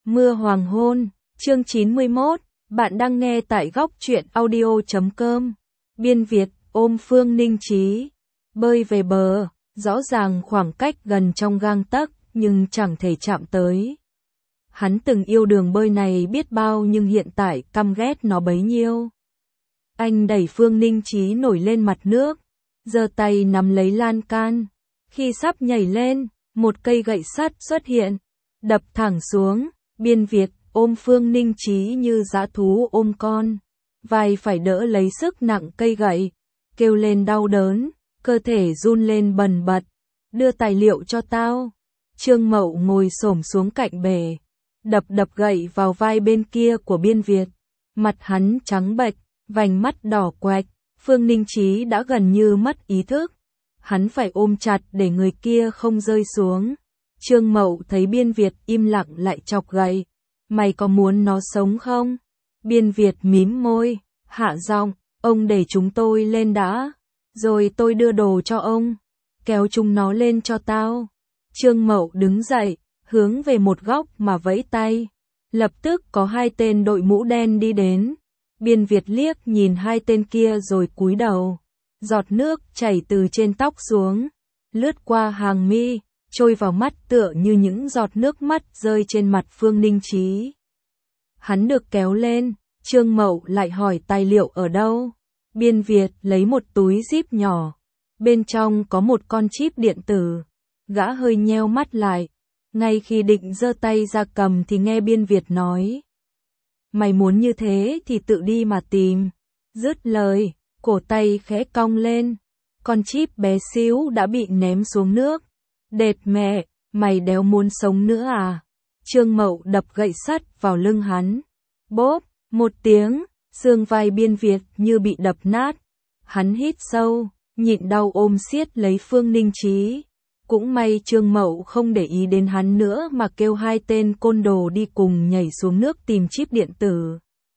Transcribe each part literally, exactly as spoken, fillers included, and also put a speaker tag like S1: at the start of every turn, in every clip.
S1: Mưa hoàng hôn, chương chín mươi mốt, bạn đang nghe tại góc truyện audio chấm com. Biên Việt ôm Phương Ninh Trí, bơi về bờ, rõ ràng khoảng cách gần trong gang tấc, nhưng chẳng thể chạm tới. Hắn từng yêu đường bơi này biết bao nhưng hiện tại căm ghét nó bấy nhiêu. Anh đẩy Phương Ninh Trí nổi lên mặt nước, giơ tay nắm lấy lan can. Khi sắp nhảy lên, một cây gậy sắt xuất hiện, đập thẳng xuống. Biên Việt ôm Phương Ninh Trí như dã thú ôm con, vai phải đỡ lấy sức nặng cây gậy, kêu lên đau đớn, cơ thể run lên bần bật. Đưa tài liệu cho tao. Trương Mậu ngồi xổm xuống cạnh bể, đập đập gậy vào vai bên kia của Biên Việt. Mặt hắn trắng bệch, vành mắt đỏ quạch. Phương Ninh Trí đã gần như mất ý thức. Hắn phải ôm chặt để người kia không rơi xuống. Trương Mậu thấy Biên Việt im lặng lại chọc gậy. Mày có muốn nó sống không? Biên Việt mím môi, hạ giọng, ông để chúng tôi lên đã, rồi tôi đưa đồ cho ông. Kéo chúng nó lên cho tao. Trương Mậu đứng dậy, hướng về một góc mà vẫy tay. Lập tức có hai tên đội mũ đen đi đến. Biên Việt liếc nhìn hai tên kia rồi cúi đầu. Giọt nước chảy từ trên tóc xuống, lướt qua hàng mi, trôi vào mắt tựa như những giọt nước mắt rơi trên mặt Phương Ninh Trí. Hắn được kéo lên, Trương Mậu lại hỏi tài liệu ở đâu. Biên Việt lấy một túi zip nhỏ, bên trong có một con chip điện tử. Gã hơi nheo mắt lại, ngay khi định giơ tay ra cầm thì nghe Biên Việt nói: mày muốn như thế thì tự đi mà tìm. Dứt lời, cổ tay khẽ cong lên, con chip bé xíu đã bị ném xuống nước. Đệt mẹ, mày đéo muốn sống nữa à? Trương Mậu đập gậy sắt vào lưng hắn. Bốp, một tiếng, xương vai Biên Việt như bị đập nát. Hắn hít sâu, nhịn đau ôm siết lấy Phương Ninh Trí. Cũng may Trương Mậu không để ý đến hắn nữa mà kêu hai tên côn đồ đi cùng nhảy xuống nước tìm chip điện tử.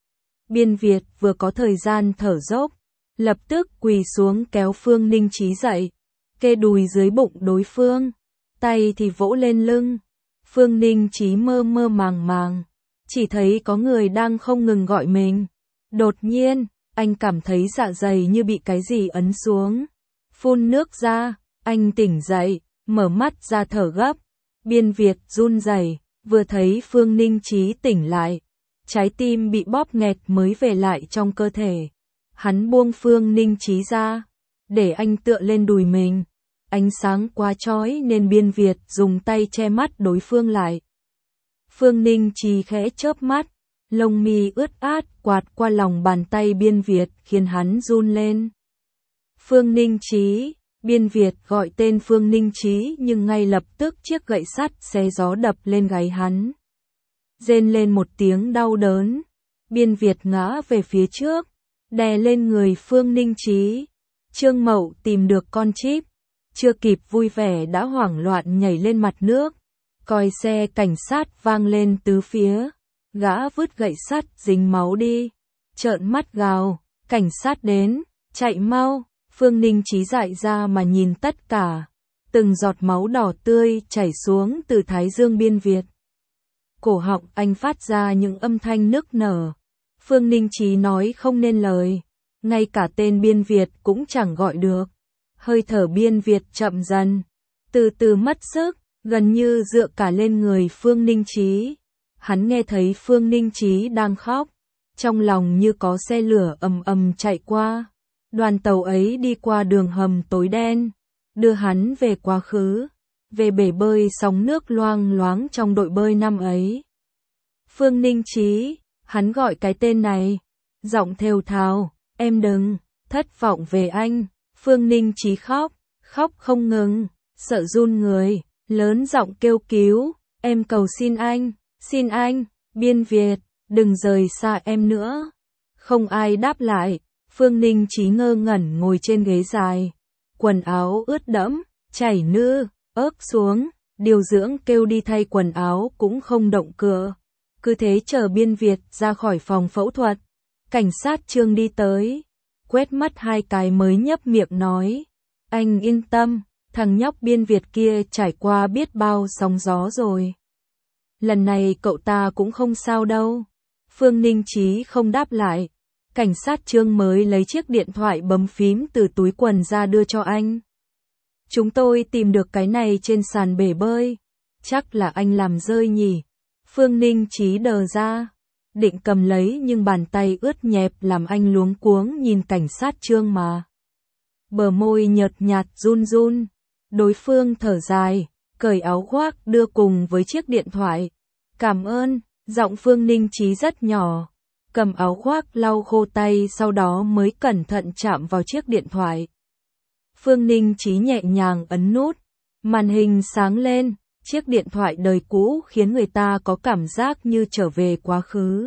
S1: Biên Việt vừa có thời gian thở dốc, lập tức quỳ xuống kéo Phương Ninh Trí dậy, kê đùi dưới bụng đối phương, tay thì vỗ lên lưng. Phương Ninh Trí mơ mơ màng màng, chỉ thấy có người đang không ngừng gọi mình. Đột nhiên, anh cảm thấy dạ dày như bị cái gì ấn xuống. Phun nước ra, anh tỉnh dậy, mở mắt ra thở gấp. Biên Việt run rẩy, vừa thấy Phương Ninh Trí tỉnh lại, trái tim bị bóp nghẹt mới về lại trong cơ thể. Hắn buông Phương Ninh Trí ra, để anh tựa lên đùi mình. Ánh sáng quá chói nên Biên Việt dùng tay che mắt đối phương lại. Phương Ninh Trí khẽ chớp mắt, lông mi ướt át quạt qua lòng bàn tay Biên Việt khiến hắn run lên. Phương Ninh Trí. Biên Việt gọi tên Phương Ninh Trí nhưng ngay lập tức chiếc gậy sắt xé gió đập lên gáy hắn. Rên lên một tiếng đau đớn, Biên Việt ngã về phía trước, đè lên người Phương Ninh Trí. Trương Mậu tìm được con chip, chưa kịp vui vẻ đã hoảng loạn nhảy lên mặt nước. Còi xe cảnh sát vang lên tứ phía, gã vứt gậy sắt dính máu đi, trợn mắt gào, cảnh sát đến, chạy mau. Phương Ninh Trí dại ra mà nhìn tất cả, từng giọt máu đỏ tươi chảy xuống từ thái dương Biên Việt. Cổ họng anh phát ra những âm thanh nức nở. Phương Ninh Trí nói không nên lời, ngay cả tên Biên Việt cũng chẳng gọi được. Hơi thở Biên Việt chậm dần, từ từ mất sức, gần như dựa cả lên người Phương Ninh Trí. Hắn nghe thấy Phương Ninh Trí đang khóc, trong lòng như có xe lửa ầm ầm chạy qua. Đoàn tàu ấy đi qua đường hầm tối đen, đưa hắn về quá khứ, về bể bơi sóng nước loang loáng trong đội bơi năm ấy. Phương Ninh Trí, hắn gọi cái tên này, giọng thều thào, em đừng, thất vọng về anh. Phương Ninh Trí khóc, khóc không ngừng, sợ run người, lớn giọng kêu cứu, em cầu xin anh, xin anh, Biên Việt, đừng rời xa em nữa. Không ai đáp lại. Phương Ninh Trí ngơ ngẩn ngồi trên ghế dài, quần áo ướt đẫm, chảy nước ớt xuống, điều dưỡng kêu đi thay quần áo cũng không động cựa. Cứ thế chờ Biên Việt ra khỏi phòng phẫu thuật. Cảnh sát Trương đi tới, quét mắt hai cái mới nhấp miệng nói: anh yên tâm, thằng nhóc Biên Việt kia trải qua biết bao sóng gió rồi. lần này cậu ta cũng không sao đâu. Phương Ninh Chí không đáp lại. Cảnh sát Trương mới lấy chiếc điện thoại bấm phím từ túi quần ra đưa cho anh. Chúng tôi tìm được cái này trên sàn bể bơi. Chắc là anh làm rơi nhỉ. Phương Ninh Chí đờ ra. Định cầm lấy nhưng bàn tay ướt nhẹp làm anh luống cuống nhìn cảnh sát Trương mà. Bờ môi nhợt nhạt run run. Đối phương thở dài, cởi áo khoác đưa cùng với chiếc điện thoại. Cảm ơn, giọng Phương Ninh Chí rất nhỏ. Cầm áo khoác lau khô tay sau đó mới cẩn thận chạm vào chiếc điện thoại. Phương Ninh Chí nhẹ nhàng ấn nút. Màn hình sáng lên, chiếc điện thoại đời cũ khiến người ta có cảm giác như trở về quá khứ.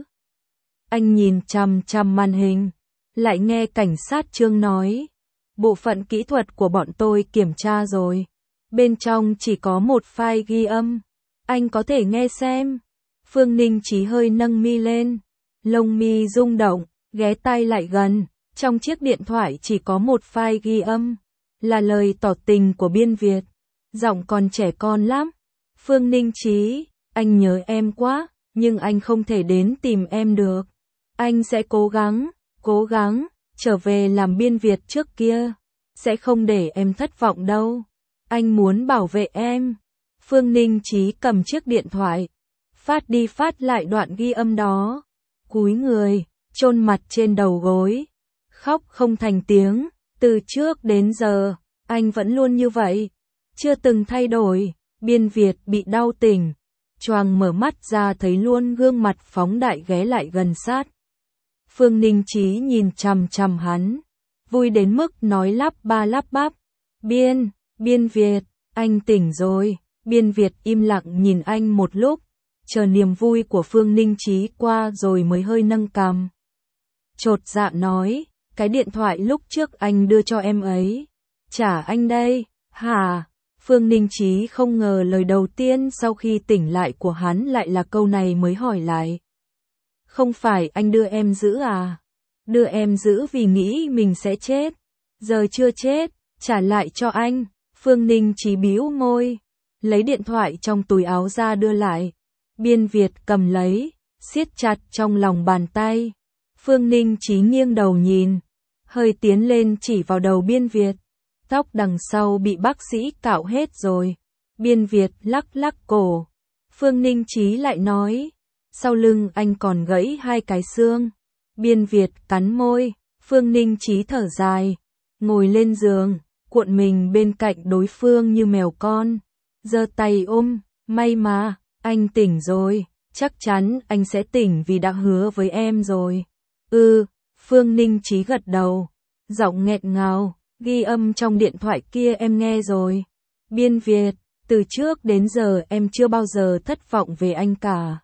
S1: Anh nhìn chằm chằm màn hình, lại nghe cảnh sát Trương nói. Bộ phận kỹ thuật của bọn tôi kiểm tra rồi. Bên trong chỉ có một file ghi âm. Anh có thể nghe xem. Phương Ninh Chí hơi nâng mi lên. Lông mi rung động, ghé tai lại gần. Trong chiếc điện thoại chỉ có một file ghi âm. Là lời tỏ tình của Biên Việt. Giọng còn trẻ con lắm. Phương Ninh Chí, anh nhớ em quá, nhưng anh không thể đến tìm em được. Anh sẽ cố gắng, cố gắng, trở về làm Biên Việt trước kia. Sẽ không để em thất vọng đâu. Anh muốn bảo vệ em. Phương Ninh Chí cầm chiếc điện thoại. Phát đi phát lại đoạn ghi âm đó. Cúi người, chôn mặt trên đầu gối. Khóc không thành tiếng. Từ trước đến giờ, anh vẫn luôn như vậy. Chưa từng thay đổi. Biên Việt bị đau tỉnh. Choàng mở mắt ra thấy luôn gương mặt phóng đại ghé lại gần sát. Phương Ninh Chí nhìn chằm chằm hắn. Vui đến mức nói lắp ba lắp bắp. Biên, Biên Việt, anh tỉnh rồi. Biên Việt im lặng nhìn anh một lúc. Chờ niềm vui của Phương Ninh Chí qua rồi mới hơi nâng cằm. Chột dạ nói. Cái điện thoại lúc trước anh đưa cho em ấy. Trả anh đây, hả? Phương Ninh Chí không ngờ lời đầu tiên sau khi tỉnh lại của hắn lại là câu này mới hỏi lại. Không phải anh đưa em giữ à? Đưa em giữ vì nghĩ mình sẽ chết. Giờ chưa chết, trả lại cho anh. Phương Ninh Chí bĩu môi. Lấy điện thoại trong túi áo ra đưa lại. Biên Việt cầm lấy, siết chặt trong lòng bàn tay. Phương Ninh Chí nghiêng đầu nhìn. Hơi tiến lên chỉ vào đầu Biên Việt. Tóc đằng sau bị bác sĩ cạo hết rồi. Biên Việt lắc lắc cổ. Phương Ninh Chí lại nói. Sau lưng anh còn gãy hai cái xương. Biên Việt cắn môi. Phương Ninh Chí thở dài. Ngồi lên giường, cuộn mình bên cạnh đối phương như mèo con. Giơ tay ôm. May mà, anh tỉnh rồi. Chắc chắn anh sẽ tỉnh vì đã hứa với em rồi. Ừ, Phương Ninh Chí gật đầu. Giọng nghẹn ngào. Ghi âm trong điện thoại kia em nghe rồi. Biên Việt, từ trước đến giờ em chưa bao giờ thất vọng về anh cả.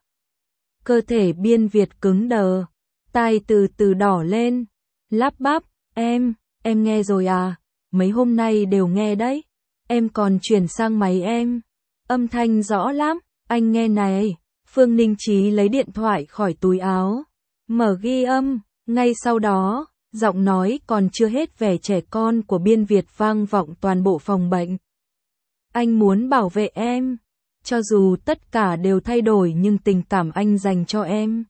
S1: Cơ thể Biên Việt cứng đờ. Tai từ từ đỏ lên. Lắp bắp, em, em nghe rồi à? Mấy hôm nay đều nghe đấy. Em còn chuyển sang máy em. Âm thanh rõ lắm, anh nghe này. Phương Ninh Chí lấy điện thoại khỏi túi áo. Mở ghi âm, ngay sau đó. Giọng nói còn chưa hết vẻ trẻ con của Biên Việt vang vọng toàn bộ phòng bệnh. Anh muốn bảo vệ em. Cho dù tất cả đều thay đổi nhưng tình cảm anh dành cho em.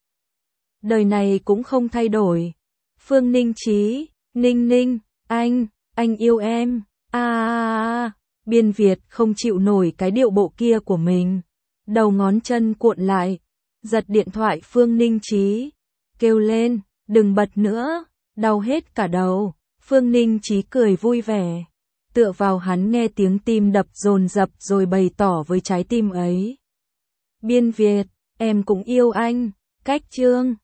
S1: Đời này cũng không thay đổi. Phương Ninh Chí, Ninh Ninh, anh, anh yêu em. À, à, à. Biên Việt không chịu nổi cái điệu bộ kia của mình. Đầu ngón chân cuộn lại. Giật điện thoại Phương Ninh Chí. Kêu lên, đừng bật nữa. Đau hết cả đầu. Phương Ninh Chí cười vui vẻ. Tựa vào hắn nghe tiếng tim đập dồn dập rồi bày tỏ với trái tim ấy. Biên Việt, em cũng yêu anh. Cách Trương.